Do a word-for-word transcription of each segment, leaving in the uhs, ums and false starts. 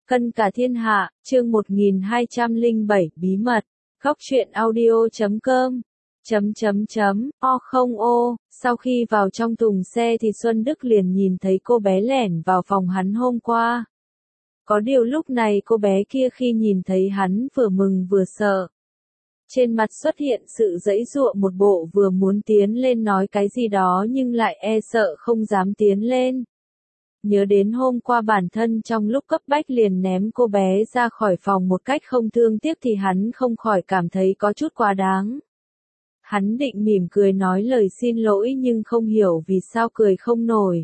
Cân cả thiên hạ, chương một nghìn hai trăm lẻ bảy, bí mật. Góc truyện audio chấm com. Chấm chấm chấm, o không ô, sau khi vào trong thùng xe thì Xuân Đức liền nhìn thấy cô bé lẻn vào phòng hắn hôm qua. Có điều lúc này cô bé kia khi nhìn thấy hắn vừa mừng vừa sợ. Trên mặt xuất hiện sự giãy giụa một bộ vừa muốn tiến lên nói cái gì đó nhưng lại e sợ không dám tiến lên. Nhớ đến hôm qua bản thân trong lúc cấp bách liền ném cô bé ra khỏi phòng một cách không thương tiếc thì hắn không khỏi cảm thấy có chút quá đáng. Hắn định mỉm cười nói lời xin lỗi nhưng không hiểu vì sao cười không nổi.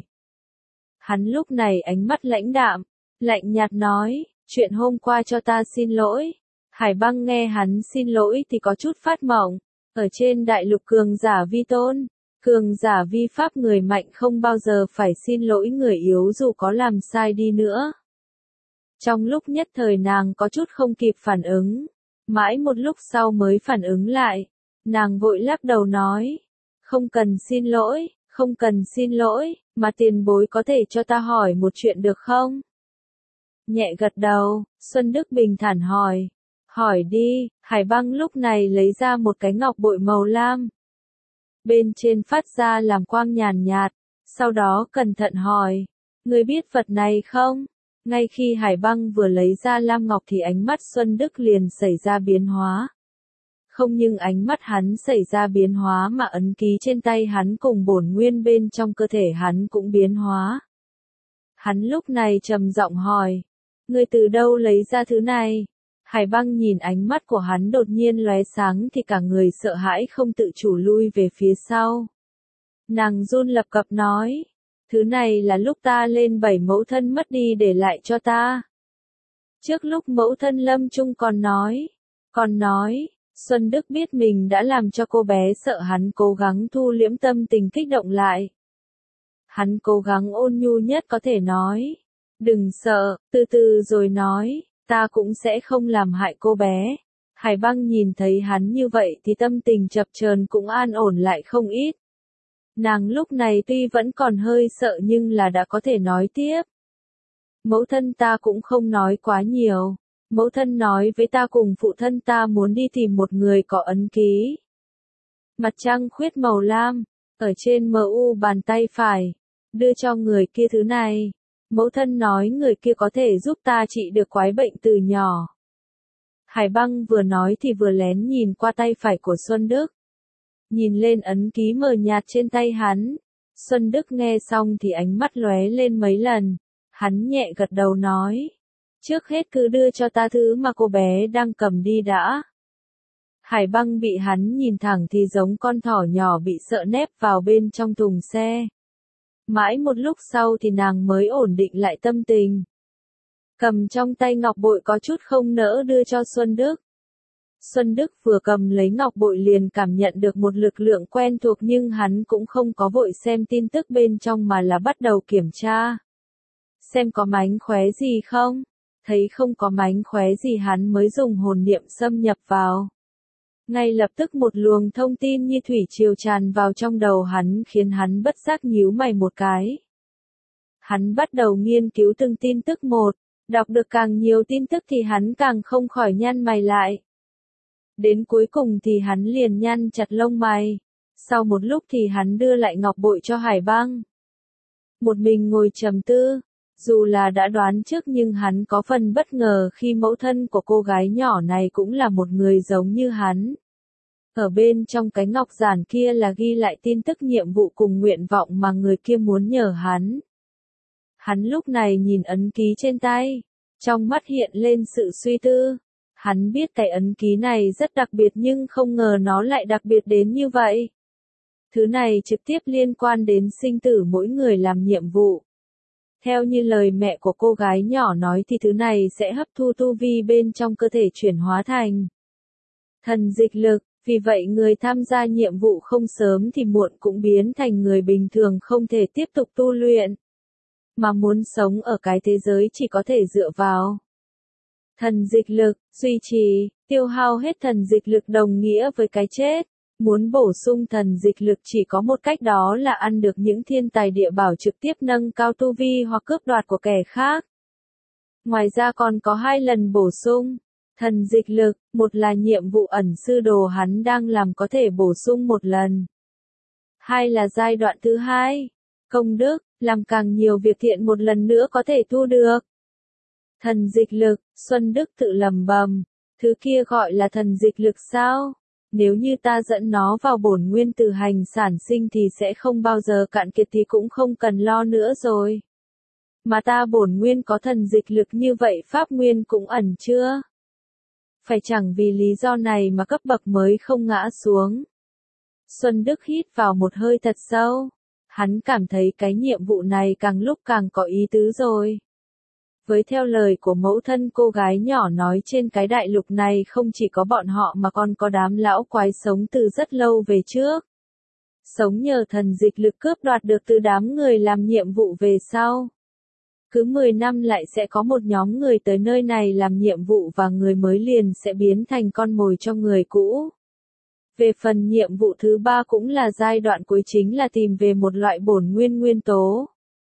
Hắn lúc này ánh mắt lãnh đạm, lạnh nhạt nói, chuyện hôm qua cho ta xin lỗi. Hải Băng nghe hắn xin lỗi thì có chút phát mộng, ở trên đại lục cường giả vi tôn. Cường giả vi pháp người mạnh không bao giờ phải xin lỗi người yếu dù có làm sai đi nữa. Trong lúc nhất thời nàng có chút không kịp phản ứng, mãi một lúc sau mới phản ứng lại, nàng vội lắc đầu nói, không cần xin lỗi, không cần xin lỗi, mà tiền bối có thể cho ta hỏi một chuyện được không? Nhẹ gật đầu, Xuân Đức bình thản hỏi, hỏi đi. Hải Băng lúc này lấy ra một cái ngọc bội màu lam. Bên trên phát ra làm quang nhàn nhạt, sau đó cẩn thận hỏi, ngươi biết vật này không? Ngay khi Hải Băng vừa lấy ra lam ngọc thì ánh mắt Xuân Đức liền xảy ra biến hóa. Không nhưng ánh mắt hắn xảy ra biến hóa mà ấn ký trên tay hắn cùng bổn nguyên bên trong cơ thể hắn cũng biến hóa. Hắn lúc này trầm giọng hỏi, ngươi từ đâu lấy ra thứ này? Hải Băng nhìn ánh mắt của hắn đột nhiên lóe sáng thì cả người sợ hãi không tự chủ lui về phía sau. Nàng run lập cập nói, thứ này là lúc ta lên bảy mẫu thân mất đi để lại cho ta. Trước lúc mẫu thân lâm chung còn nói, còn nói, Xuân Đức biết mình đã làm cho cô bé sợ hắn cố gắng thu liễm tâm tình kích động lại. Hắn cố gắng ôn nhu nhất có thể nói, đừng sợ, từ từ rồi nói. Ta cũng sẽ không làm hại cô bé. Hải Băng nhìn thấy hắn như vậy thì tâm tình chập chờn cũng an ổn lại không ít. Nàng lúc này tuy vẫn còn hơi sợ nhưng là đã có thể nói tiếp. Mẫu thân ta cũng không nói quá nhiều. Mẫu thân nói với ta cùng phụ thân ta muốn đi tìm một người có ấn ký. Mặt trăng khuyết màu lam, ở trên mờ u bàn tay phải, đưa cho người kia thứ này. Mẫu thân nói người kia có thể giúp ta trị được quái bệnh từ nhỏ. Hải Băng vừa nói thì vừa lén nhìn qua tay phải của Xuân Đức. Nhìn lên ấn ký mờ nhạt trên tay hắn. Xuân Đức nghe xong thì ánh mắt lóe lên mấy lần. Hắn nhẹ gật đầu nói. Trước hết cứ đưa cho ta thứ mà cô bé đang cầm đi đã. Hải Băng bị hắn nhìn thẳng thì giống con thỏ nhỏ bị sợ nép vào bên trong thùng xe. Mãi một lúc sau thì nàng mới ổn định lại tâm tình. Cầm trong tay ngọc bội có chút không nỡ đưa cho Xuân Đức. Xuân Đức vừa cầm lấy ngọc bội liền cảm nhận được một lực lượng quen thuộc nhưng hắn cũng không có vội xem tin tức bên trong mà là bắt đầu kiểm tra. Xem có mánh khóe gì không? Thấy không có mánh khóe gì hắn mới dùng hồn niệm xâm nhập vào. Ngay lập tức một luồng thông tin như thủy triều tràn vào trong đầu hắn khiến hắn bất giác nhíu mày một cái. Hắn bắt đầu nghiên cứu từng tin tức một, đọc được càng nhiều tin tức thì hắn càng không khỏi nhăn mày lại. Đến cuối cùng thì hắn liền nhăn chặt lông mày. Sau một lúc thì hắn đưa lại ngọc bội cho Hải Băng. Một mình ngồi trầm tư, dù là đã đoán trước nhưng hắn có phần bất ngờ khi mẫu thân của cô gái nhỏ này cũng là một người giống như hắn. Ở bên trong cái ngọc giản kia là ghi lại tin tức nhiệm vụ cùng nguyện vọng mà người kia muốn nhờ hắn. Hắn lúc này nhìn ấn ký trên tay, trong mắt hiện lên sự suy tư. Hắn biết cái ấn ký này rất đặc biệt nhưng không ngờ nó lại đặc biệt đến như vậy. Thứ này trực tiếp liên quan đến sinh tử mỗi người làm nhiệm vụ. Theo như lời mẹ của cô gái nhỏ nói thì thứ này sẽ hấp thu tu vi bên trong cơ thể chuyển hóa thành thần dịch lực, vì vậy người tham gia nhiệm vụ không sớm thì muộn cũng biến thành người bình thường không thể tiếp tục tu luyện. Mà muốn sống ở cái thế giới chỉ có thể dựa vào thần dịch lực, duy trì, tiêu hao hết thần dịch lực đồng nghĩa với cái chết. Muốn bổ sung thần dịch lực chỉ có một cách đó là ăn được những thiên tài địa bảo trực tiếp nâng cao tu vi hoặc cướp đoạt của kẻ khác. Ngoài ra còn có hai lần bổ sung. Thần dịch lực, một là nhiệm vụ ẩn sư đồ hắn đang làm có thể bổ sung một lần. Hai là giai đoạn thứ hai. Công đức, làm càng nhiều việc thiện một lần nữa có thể thu được. Thần dịch lực, Xuân Đức tự lẩm bẩm, thứ kia gọi là thần dịch lực sao? Nếu như ta dẫn nó vào bổn nguyên từ hành sản sinh thì sẽ không bao giờ cạn kiệt thì cũng không cần lo nữa rồi. Mà ta bổn nguyên có thần dịch lực như vậy pháp nguyên cũng ẩn chưa? Phải chẳng vì lý do này mà cấp bậc mới không ngã xuống. Xuân Đức hít vào một hơi thật sâu. Hắn cảm thấy cái nhiệm vụ này càng lúc càng có ý tứ rồi. Với theo lời của mẫu thân cô gái nhỏ nói trên cái đại lục này không chỉ có bọn họ mà còn có đám lão quái sống từ rất lâu về trước. Sống nhờ thần dịch lực cướp đoạt được từ đám người làm nhiệm vụ về sau. Cứ mười năm lại sẽ có một nhóm người tới nơi này làm nhiệm vụ và người mới liền sẽ biến thành con mồi cho người cũ. Về phần nhiệm vụ thứ ba cũng là giai đoạn cuối chính là tìm về một loại bổn nguyên nguyên tố.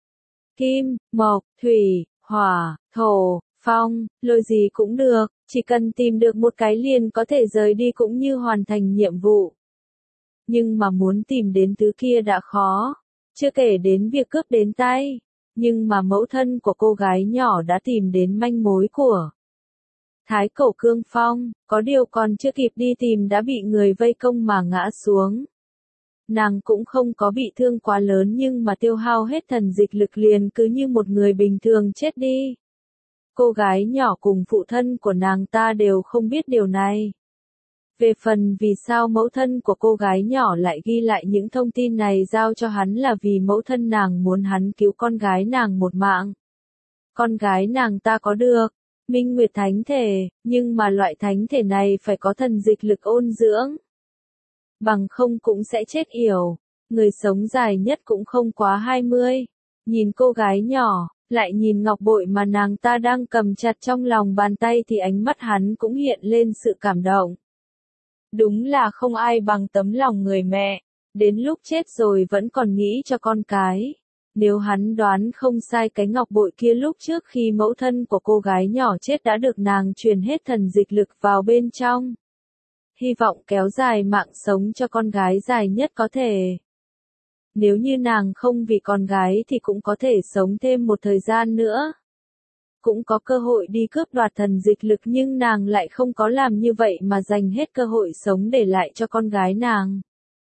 Kim, mộc, thủy, hỏa, thổ, phong, lôi gì cũng được, chỉ cần tìm được một cái liền có thể rời đi cũng như hoàn thành nhiệm vụ. Nhưng mà muốn tìm đến thứ kia đã khó, chưa kể đến việc cướp đến tay. Nhưng mà mẫu thân của cô gái nhỏ đã tìm đến manh mối của Thái Cổ Cương Phong, có điều còn chưa kịp đi tìm đã bị người vây công mà ngã xuống. Nàng cũng không có bị thương quá lớn nhưng mà tiêu hao hết thần dịch lực liền cứ như một người bình thường chết đi. Cô gái nhỏ cùng phụ thân của nàng ta đều không biết điều này. Về phần vì sao mẫu thân của cô gái nhỏ lại ghi lại những thông tin này giao cho hắn là vì mẫu thân nàng muốn hắn cứu con gái nàng một mạng. Con gái nàng ta có được Minh Nguyệt Thánh Thể, nhưng mà loại thánh thể này phải có thần dịch lực ôn dưỡng. Bằng không cũng sẽ chết yểu, người sống dài nhất cũng không quá hai mươi. Nhìn cô gái nhỏ, lại nhìn ngọc bội mà nàng ta đang cầm chặt trong lòng bàn tay thì ánh mắt hắn cũng hiện lên sự cảm động. Đúng là không ai bằng tấm lòng người mẹ, đến lúc chết rồi vẫn còn nghĩ cho con cái. Nếu hắn đoán không sai cái ngọc bội kia lúc trước khi mẫu thân của cô gái nhỏ chết đã được nàng truyền hết thần dịch lực vào bên trong. Hy vọng kéo dài mạng sống cho con gái dài nhất có thể. Nếu như nàng không vì con gái thì cũng có thể sống thêm một thời gian nữa. Cũng có cơ hội đi cướp đoạt thần dịch lực nhưng nàng lại không có làm như vậy mà dành hết cơ hội sống để lại cho con gái nàng.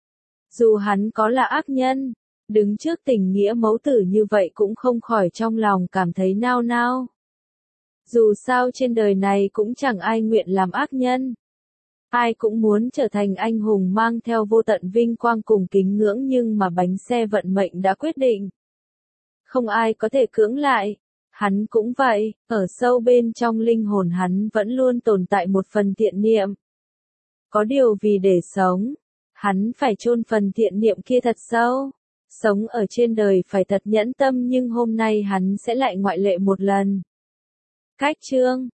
Dù hắn có là ác nhân, đứng trước tình nghĩa mẫu tử như vậy cũng không khỏi trong lòng cảm thấy nao nao. Dù sao trên đời này cũng chẳng ai nguyện làm ác nhân. Ai cũng muốn trở thành anh hùng mang theo vô tận vinh quang cùng kính ngưỡng nhưng mà bánh xe vận mệnh đã quyết định. Không ai có thể cưỡng lại. Hắn cũng vậy, ở sâu bên trong linh hồn hắn vẫn luôn tồn tại một phần thiện niệm. Có điều vì để sống, hắn phải chôn phần thiện niệm kia thật sâu. Sống ở trên đời phải thật nhẫn tâm nhưng hôm nay hắn sẽ lại ngoại lệ một lần. Cách chương